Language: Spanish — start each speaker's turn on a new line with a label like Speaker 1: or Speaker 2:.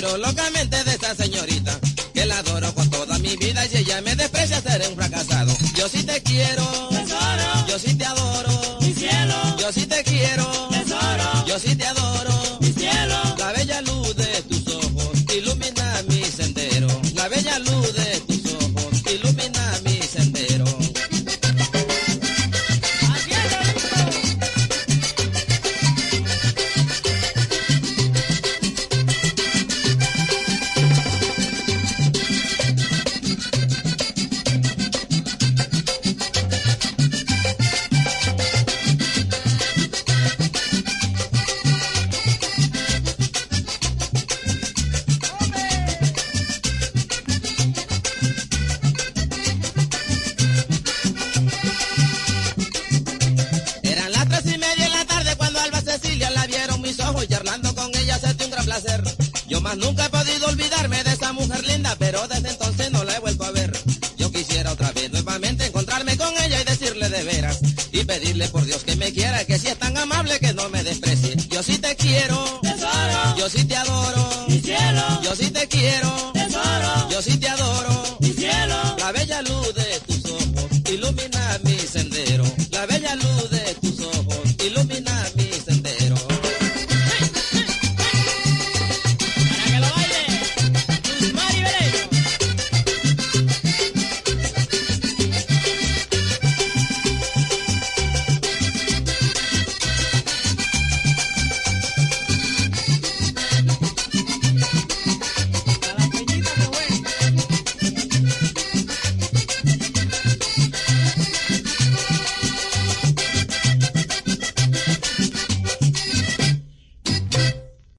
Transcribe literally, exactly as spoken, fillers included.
Speaker 1: quiero locamente de esa señorita, que la adoro con toda mi vida y si ella me desprecia seré un fracasado. Yo sí te quiero,
Speaker 2: tesoro,
Speaker 1: yo sí te adoro,
Speaker 2: mi cielo,
Speaker 1: yo sí te quiero,
Speaker 2: tesoro,
Speaker 1: yo sí te adoro,
Speaker 2: mi cielo.
Speaker 1: la bella luz de tus ojos ilumina mi sendero, la bella luz de tus ojos ilumina mi sendero. Yo más nunca he podido olvidarme de esa mujer linda, pero desde entonces no la he vuelto a ver. Yo quisiera otra vez nuevamente encontrarme con ella y decirle de veras, y pedirle por Dios que me quiera, que si es tan amable que no me desprecie. Yo sí te quiero,
Speaker 2: tesoro,
Speaker 1: yo sí te adoro,
Speaker 2: mi cielo,
Speaker 1: yo sí te quiero,